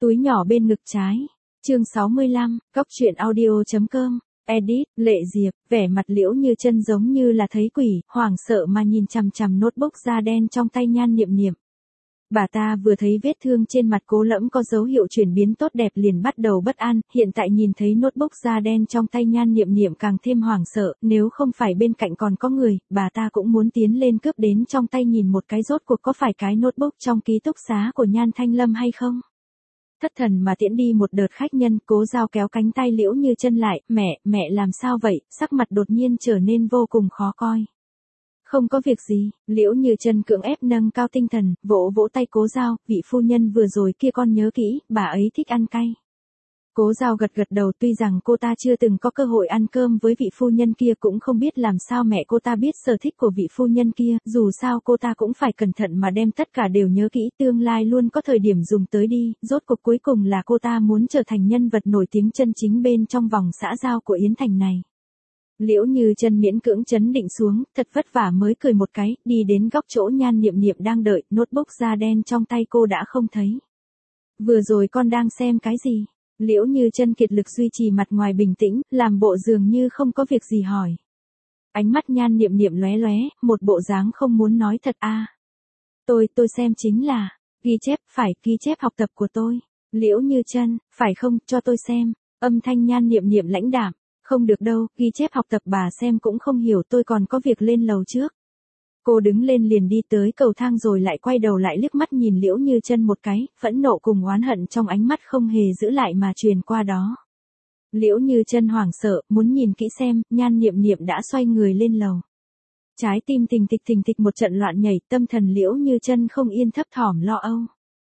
Túi nhỏ bên ngực trái. Chương 65, Cóc truyện audio.com. Edit, Lệ Diệp, vẻ mặt Liễu Như Chân giống như là thấy quỷ, hoảng sợ mà nhìn chằm chằm notebook da đen trong tay Nhan Niệm Niệm. Bà ta vừa thấy vết thương trên mặt Cố Lẫm có dấu hiệu chuyển biến tốt đẹp liền bắt đầu bất an, hiện tại nhìn thấy notebook da đen trong tay Nhan Niệm Niệm càng thêm hoảng sợ, nếu không phải bên cạnh còn có người, bà ta cũng muốn tiến lên cướp đến trong tay nhìn một cái rốt cuộc có phải cái notebook trong ký túc xá của Nhan Thanh Lâm hay không. Thất thần mà tiễn đi một đợt khách nhân, Cố Giao kéo cánh tay Liễu Như Chân lại, mẹ làm sao vậy, sắc mặt đột nhiên trở nên vô cùng khó coi. Không có việc gì, Liễu Như Chân cưỡng ép nâng cao tinh thần, vỗ vỗ tay Cố Giao, vị phu nhân vừa rồi kia con nhớ kỹ, bà ấy thích ăn cay. Cố Giao gật đầu, tuy rằng cô ta chưa từng có cơ hội ăn cơm với vị phu nhân kia, cũng không biết làm sao mẹ cô ta biết sở thích của vị phu nhân kia, dù sao cô ta cũng phải cẩn thận mà đem tất cả đều nhớ kỹ, tương lai luôn có thời điểm dùng tới đi, rốt cuộc cuối cùng là cô ta muốn trở thành nhân vật nổi tiếng chân chính bên trong vòng xã giao của Yến Thành này. Liễu Như Chân miễn cưỡng trấn định xuống, thật vất vả mới cười một cái, đi đến góc chỗ Nhan Niệm Niệm đang đợi, notebook da đen trong tay cô đã không thấy. Vừa rồi con đang xem cái gì? Liễu Như Chân kiệt lực duy trì mặt ngoài bình tĩnh, làm bộ dường như không có việc gì hỏi. Ánh mắt Nhan Niệm Niệm lóe lóe, một bộ dáng không muốn nói thật a. Tôi xem chính là ghi chép, phải ghi chép học tập của tôi. Liễu Như Chân, phải không, cho tôi xem. Âm thanh Nhan Niệm Niệm lãnh đạm. Không được đâu, ghi chép học tập bà xem cũng không hiểu, tôi còn có việc lên lầu trước. Cô đứng lên liền đi tới cầu thang rồi lại quay đầu lại liếc mắt nhìn Liễu Như Chân một cái, phẫn nộ cùng oán hận trong ánh mắt không hề giữ lại mà truyền qua đó. Liễu Như Chân hoảng sợ, muốn nhìn kỹ xem, Nhan Niệm Niệm đã xoay người lên lầu. Trái tim thình thịch một trận loạn nhảy, tâm thần Liễu Như Chân không yên, thấp thỏm lo âu.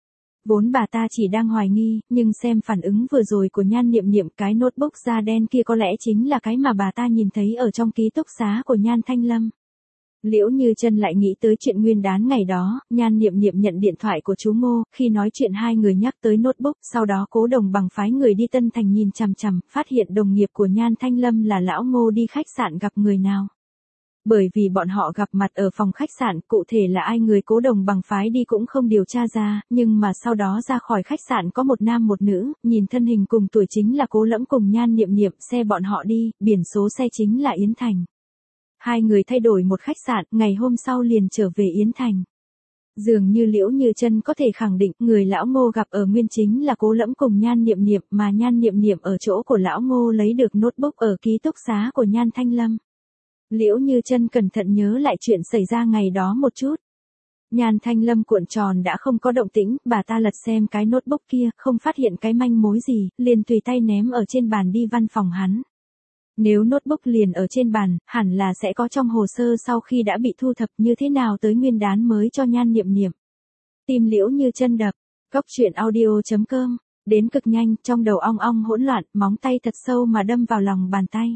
Vốn bà ta chỉ đang hoài nghi, nhưng xem phản ứng vừa rồi của Nhan Niệm Niệm, cái notebook da đen kia có lẽ chính là cái mà bà ta nhìn thấy ở trong ký túc xá của Nhan Thanh Lâm. Liễu Như Chân lại nghĩ tới chuyện nguyên đán ngày đó, Nhan Niệm Niệm nhận điện thoại của chú Ngô, khi nói chuyện hai người nhắc tới notebook, sau đó Cố Đồng Bằng phái người đi Tân Thành nhìn chằm chằm, phát hiện đồng nghiệp của Nhan Thanh Lâm là lão Ngô đi khách sạn gặp người nào. Bởi vì bọn họ gặp mặt ở phòng khách sạn, cụ thể là ai người Cố Đồng Bằng phái đi cũng không điều tra ra, nhưng mà sau đó ra khỏi khách sạn có một nam một nữ, nhìn thân hình cùng tuổi chính là Cố Lẫm cùng Nhan Niệm Niệm, xe bọn họ đi, biển số xe chính là Yến Thành. Hai người thay đổi một khách sạn, ngày hôm sau liền trở về Yến Thành. Dường như Liễu Như Chân có thể khẳng định, người lão Ngô gặp ở nguyên chính là Cố Lẫm cùng Nhan Niệm Niệm, mà Nhan Niệm Niệm ở chỗ của lão Ngô lấy được notebook ở ký túc xá của Nhan Thanh Lâm. Liễu Như Chân cẩn thận nhớ lại chuyện xảy ra ngày đó một chút. Nhan Thanh Lâm cuộn tròn đã không có động tĩnh, bà ta lật xem cái notebook kia, không phát hiện cái manh mối gì, liền tùy tay ném ở trên bàn đi văn phòng hắn. Nếu notebook liền ở trên bàn, hẳn là sẽ có trong hồ sơ sau khi đã bị thu thập, như thế nào tới nguyên đán mới cho Nhan Niệm Niệm. Tim Liễu Như Chân đập. Cóc truyện audio.com. Đến cực nhanh, trong đầu ong ong hỗn loạn, móng tay thật sâu mà đâm vào lòng bàn tay.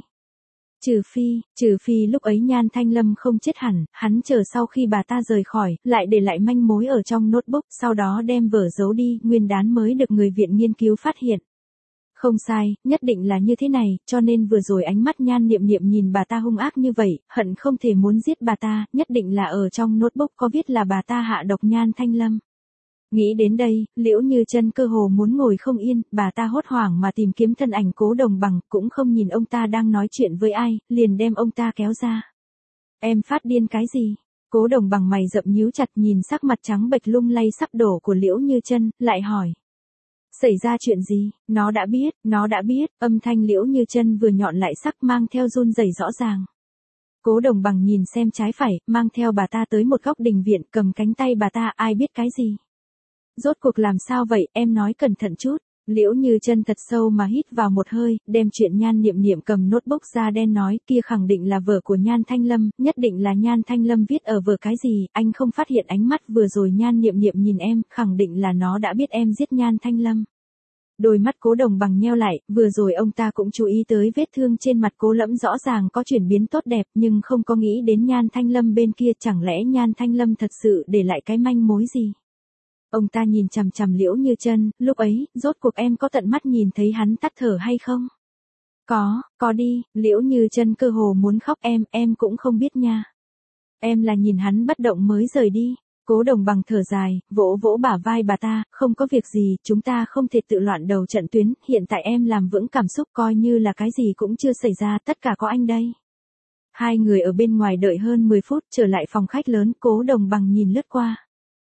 Trừ phi lúc ấy Nhan Thanh Lâm không chết hẳn, hắn chờ sau khi bà ta rời khỏi, lại để lại manh mối ở trong notebook, sau đó đem vở giấu đi, nguyên đán mới được người viện nghiên cứu phát hiện. Không sai, nhất định là như thế này, cho nên vừa rồi ánh mắt Nhan Niệm Niệm nhìn bà ta hung ác như vậy, hận không thể muốn giết bà ta, nhất định là ở trong notebook có viết là bà ta hạ độc Nhan Thanh Lâm. Nghĩ đến đây, Liễu Như Chân cơ hồ muốn ngồi không yên, bà ta hốt hoảng mà tìm kiếm thân ảnh Cố Đồng Bằng, cũng không nhìn ông ta đang nói chuyện với ai, liền đem ông ta kéo ra. Em phát điên cái gì? Cố Đồng Bằng mày rậm nhíu chặt nhìn sắc mặt trắng bệch lung lay sắp đổ của Liễu Như Chân, lại hỏi. Xảy ra chuyện gì? Nó đã biết, âm thanh Liễu Như Chân vừa nhọn lại sắc mang theo run rẩy rõ ràng. Cố Đồng Bằng nhìn xem trái phải, mang theo bà ta tới một góc đình viện, cầm cánh tay bà ta, ai biết cái gì? Rốt cuộc làm sao vậy, em nói cẩn thận chút. Liễu Như Chân thật sâu mà hít vào một hơi, đem chuyện Nhan Niệm Niệm cầm notebook da đen nói, kia khẳng định là vở của Nhan Thanh Lâm, nhất định là Nhan Thanh Lâm viết ở vở cái gì, anh không phát hiện ánh mắt vừa rồi Nhan Niệm Niệm nhìn em, khẳng định là nó đã biết em giết Nhan Thanh Lâm. Đôi mắt Cố Đồng Bằng nheo lại, vừa rồi ông ta cũng chú ý tới vết thương trên mặt Cố Lẫm rõ ràng có chuyển biến tốt đẹp, nhưng không có nghĩ đến Nhan Thanh Lâm bên kia, chẳng lẽ Nhan Thanh Lâm thật sự để lại cái manh mối gì? Ông ta nhìn chằm chằm Liễu Như Chân, lúc ấy, rốt cuộc em có tận mắt nhìn thấy hắn tắt thở hay không? Có đi, Liễu Như Chân cơ hồ muốn khóc, em cũng không biết nha. Em là nhìn hắn bất động mới rời đi. Cố Đồng Bằng thở dài, vỗ vỗ bả vai bà ta, không có việc gì, chúng ta không thể tự loạn đầu trận tuyến, hiện tại em làm vững cảm xúc coi như là cái gì cũng chưa xảy ra, tất cả có anh đây. Hai người ở bên ngoài đợi hơn 10 phút, trở lại phòng khách lớn, Cố Đồng Bằng nhìn lướt qua.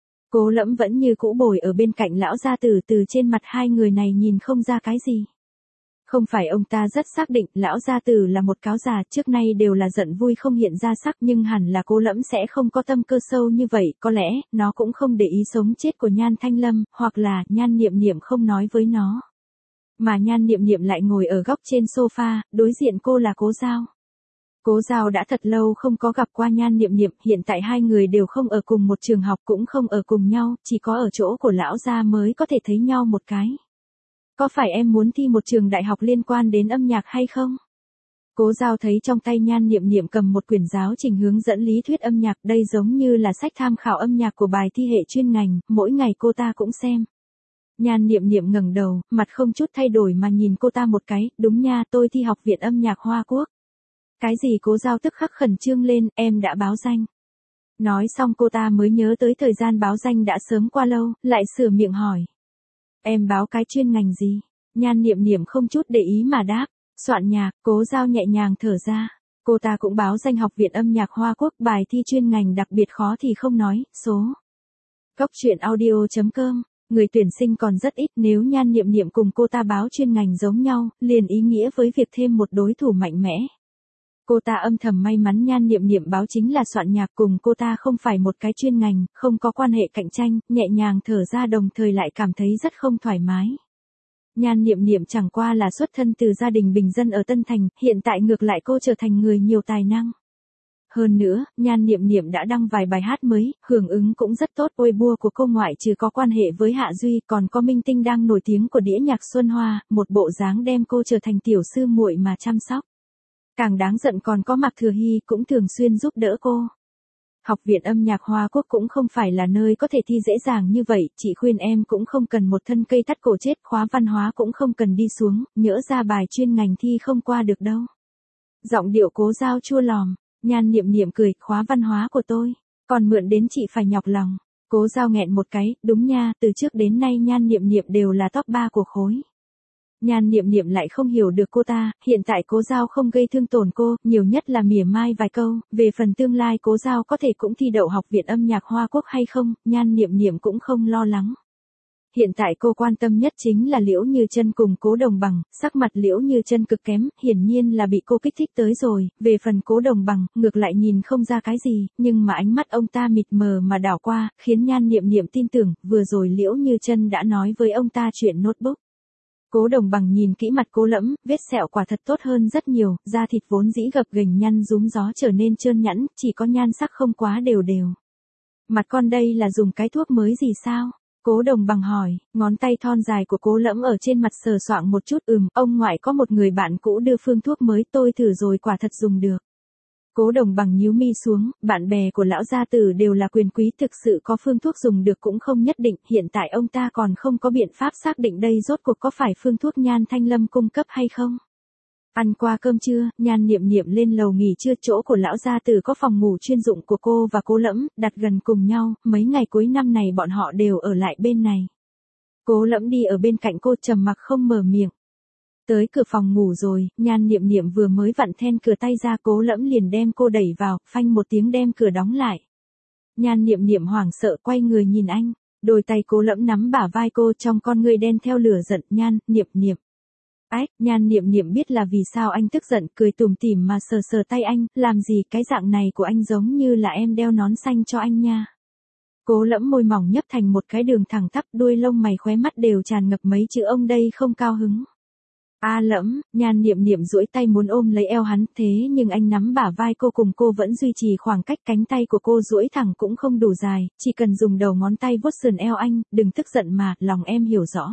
Cố Lẫm vẫn như cũ bồi ở bên cạnh lão gia tử, từ trên mặt hai người này nhìn không ra cái gì. Không phải ông ta rất xác định lão gia tử là một cáo già, trước nay đều là giận vui không hiện ra sắc, nhưng hẳn là Cố Lẫm sẽ không có tâm cơ sâu như vậy, có lẽ nó cũng không để ý sống chết của Nhan Thanh Lâm, hoặc là Nhan Niệm Niệm không nói với nó. Mà Nhan Niệm Niệm lại ngồi ở góc trên sofa, đối diện cô là Cố Giao. Cố Giao đã thật lâu không có gặp qua Nhan Niệm Niệm, hiện tại hai người đều không ở cùng một trường học, cũng không ở cùng nhau, chỉ có ở chỗ của lão gia mới có thể thấy nhau một cái. Có phải em muốn thi một trường đại học liên quan đến âm nhạc hay không? Cố Giao thấy trong tay Nhan Niệm Niệm cầm một quyển giáo trình hướng dẫn lý thuyết âm nhạc, đây giống như là sách tham khảo âm nhạc của bài thi hệ chuyên ngành, mỗi ngày cô ta cũng xem. Nhan Niệm Niệm ngẩng đầu, mặt không chút thay đổi mà nhìn cô ta một cái, đúng nha, tôi thi học viện âm nhạc Hoa Quốc. Cái gì? Cố Giao tức khắc khẩn trương lên, em đã báo danh. Nói xong cô ta mới nhớ tới thời gian báo danh đã sớm qua lâu, lại sửa miệng hỏi. Em báo cái chuyên ngành gì? Nhan Niệm Niệm không chút để ý mà đáp, soạn nhạc. Cố Giao nhẹ nhàng thở ra. Cô ta cũng báo danh học viện âm nhạc Hoa Quốc, bài thi chuyên ngành đặc biệt khó thì không nói, số. Cốc truyện audio.com, người tuyển sinh còn rất ít, nếu Nhan Niệm Niệm cùng cô ta báo chuyên ngành giống nhau, liền ý nghĩa với việc thêm một đối thủ mạnh mẽ. Cô ta âm thầm may mắn Nhan Niệm Niệm báo chính là soạn nhạc, cùng cô ta không phải một cái chuyên ngành, không có quan hệ cạnh tranh, nhẹ nhàng thở ra đồng thời lại cảm thấy rất không thoải mái. Nhan Niệm Niệm chẳng qua là xuất thân từ gia đình bình dân ở Tân Thành, hiện tại ngược lại cô trở thành người nhiều tài năng. Hơn nữa, Nhan Niệm Niệm đã đăng vài bài hát mới, hưởng ứng cũng rất tốt, Weibo của cô ngoại trừ có quan hệ với Hạ Duy, còn có minh tinh đang nổi tiếng của đĩa nhạc Xuân Hoa, một bộ dáng đem cô trở thành tiểu sư muội mà chăm sóc. Càng đáng giận còn có Mạc Thừa Hy cũng thường xuyên giúp đỡ cô. Học viện âm nhạc Hoa Quốc cũng không phải là nơi có thể thi dễ dàng như vậy, chị khuyên em cũng không cần một thân cây thắt cổ chết, khóa văn hóa cũng không cần đi xuống, nhỡ ra bài chuyên ngành thi không qua được đâu. Giọng điệu Cố Giao chua lòm, Nhan Niệm Niệm cười, khóa văn hóa của tôi, còn mượn đến chị phải nhọc lòng. Cố Giao nghẹn một cái, đúng nha, từ trước đến nay Nhan Niệm Niệm đều là top 3 của khối. Nhan Niệm Niệm lại không hiểu được cô ta, hiện tại Cố Giao không gây thương tổn cô, nhiều nhất là mỉa mai vài câu, về phần tương lai Cố Giao có thể cũng thi đậu học viện âm nhạc Hoa Quốc hay không, Nhan Niệm Niệm cũng không lo lắng. Hiện tại cô quan tâm nhất chính là Liễu Như Chân cùng Cố Đồng Bằng, sắc mặt Liễu Như Chân cực kém, hiển nhiên là bị cô kích thích tới rồi, về phần Cố Đồng Bằng, ngược lại nhìn không ra cái gì, nhưng mà ánh mắt ông ta mịt mờ mà đảo qua, khiến Nhan Niệm Niệm tin tưởng, vừa rồi Liễu Như Chân đã nói với ông ta chuyện notebook. Cố Đồng Bằng nhìn kỹ mặt Cố Lẫm, vết sẹo quả thật tốt hơn rất nhiều, da thịt vốn dĩ gập ghềnh nhăn rúm gió trở nên trơn nhẵn, chỉ có nhan sắc không quá đều đều. Mặt con đây là dùng cái thuốc mới gì sao? Cố Đồng Bằng hỏi, ngón tay thon dài của Cố Lẫm ở trên mặt sờ soạng một chút, ông ngoại có một người bạn cũ đưa phương thuốc mới, tôi thử rồi quả thật dùng được. Cố Đồng Bằng nhíu mi xuống, bạn bè của lão gia tử đều là quyền quý, thực sự có phương thuốc dùng được cũng không nhất định, hiện tại ông ta còn không có biện pháp xác định đây rốt cuộc có phải phương thuốc Nhan Thanh Lâm cung cấp hay không. Ăn qua cơm trưa, Nhan Niệm Niệm lên lầu nghỉ trưa, chỗ của lão gia tử có phòng ngủ chuyên dụng của cô và Cố Lẫm, đặt gần cùng nhau, mấy ngày cuối năm này bọn họ đều ở lại bên này. Cố Lẫm đi ở bên cạnh cô trầm mặc không mở miệng. Tới cửa phòng ngủ rồi, Nhan Niệm Niệm vừa mới vặn then cửa tay ra, Cố Lẫm liền đem cô đẩy vào, phanh một tiếng đem cửa đóng lại. Nhan Niệm Niệm hoảng sợ quay người nhìn anh, đôi tay Cố Lẫm nắm bả vai cô, trong con ngươi đen theo lửa giận, Niệm Niệm. Ách, Nhan Niệm Niệm biết là vì sao anh tức giận, cười tủm tỉm mà sờ sờ tay anh, làm gì, cái dạng này của anh giống như là em đeo nón xanh cho anh nha. Cố Lẫm môi mỏng nhấp thành một cái đường thẳng tắp, đuôi lông mày khóe mắt đều tràn ngập mấy chữ ông đây không cao hứng. A Lẫm, Nhan Niệm Niệm duỗi tay muốn ôm lấy eo hắn, thế nhưng anh nắm bả vai cô, cùng cô vẫn duy trì khoảng cách, cánh tay của cô duỗi thẳng cũng không đủ dài, chỉ cần dùng đầu ngón tay vuốt sườn eo anh, đừng tức giận mà, lòng em hiểu rõ.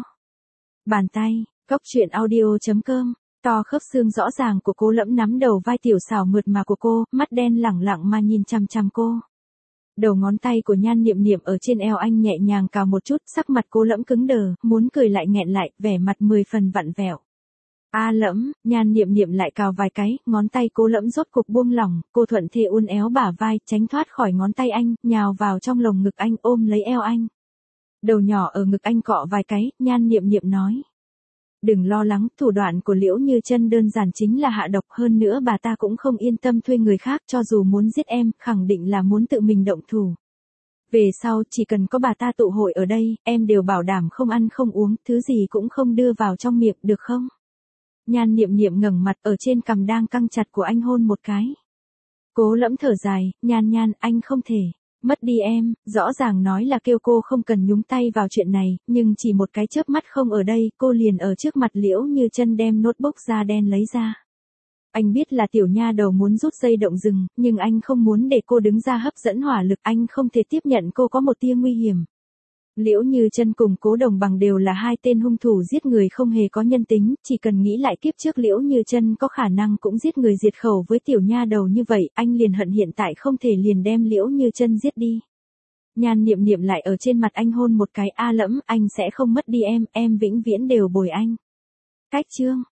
Bàn tay, Cốc truyện audio.com, to khớp xương rõ ràng của Cố Lẫm nắm đầu vai tiểu xảo mượt mà của cô, mắt đen lẳng lặng mà nhìn chằm chằm cô. Đầu ngón tay của Nhan Niệm Niệm ở trên eo anh nhẹ nhàng cào một chút, sắc mặt Cố Lẫm cứng đờ, muốn cười lại nghẹn lại, vẻ mặt 10 phần vặn vẹo. A Lẫm, Nhan Niệm Niệm lại cào vài cái, ngón tay Cố Lẫm rốt cục buông lỏng, cô thuận thế uốn éo bả vai, tránh thoát khỏi ngón tay anh, nhào vào trong lồng ngực anh ôm lấy eo anh. Đầu nhỏ ở ngực anh cọ vài cái, Nhan Niệm Niệm nói. Đừng lo lắng, thủ đoạn của Liễu Như Chân đơn giản chính là hạ độc, hơn nữa bà ta cũng không yên tâm thuê người khác, cho dù muốn giết em, khẳng định là muốn tự mình động thủ. Về sau, chỉ cần có bà ta tụ hội ở đây, em đều bảo đảm không ăn không uống, thứ gì cũng không đưa vào trong miệng, được không? Nhan Niệm Niệm ngẩng mặt ở trên cằm đang căng chặt của anh hôn một cái. Cố Lẫm thở dài, Nhan, anh không thể mất đi em, rõ ràng nói là kêu cô không cần nhúng tay vào chuyện này, nhưng chỉ một cái chớp mắt không ở đây, cô liền ở trước mặt Liễu Như Chân đem notebook da đen lấy ra. Anh biết là tiểu nha đầu muốn rút dây động rừng, nhưng anh không muốn để cô đứng ra hấp dẫn hỏa lực, anh không thể tiếp nhận cô có một tia nguy hiểm. Liễu Như Chân cùng Cố Đồng Bằng đều là hai tên hung thủ giết người không hề có nhân tính, chỉ cần nghĩ lại kiếp trước Liễu Như Chân có khả năng cũng giết người diệt khẩu với tiểu nha đầu như vậy, anh liền hận hiện tại không thể liền đem Liễu Như Chân giết đi. Nhan Niệm Niệm lại ở trên mặt anh hôn một cái, A Lẫm, anh sẽ không mất đi em vĩnh viễn đều bồi anh. Cách chương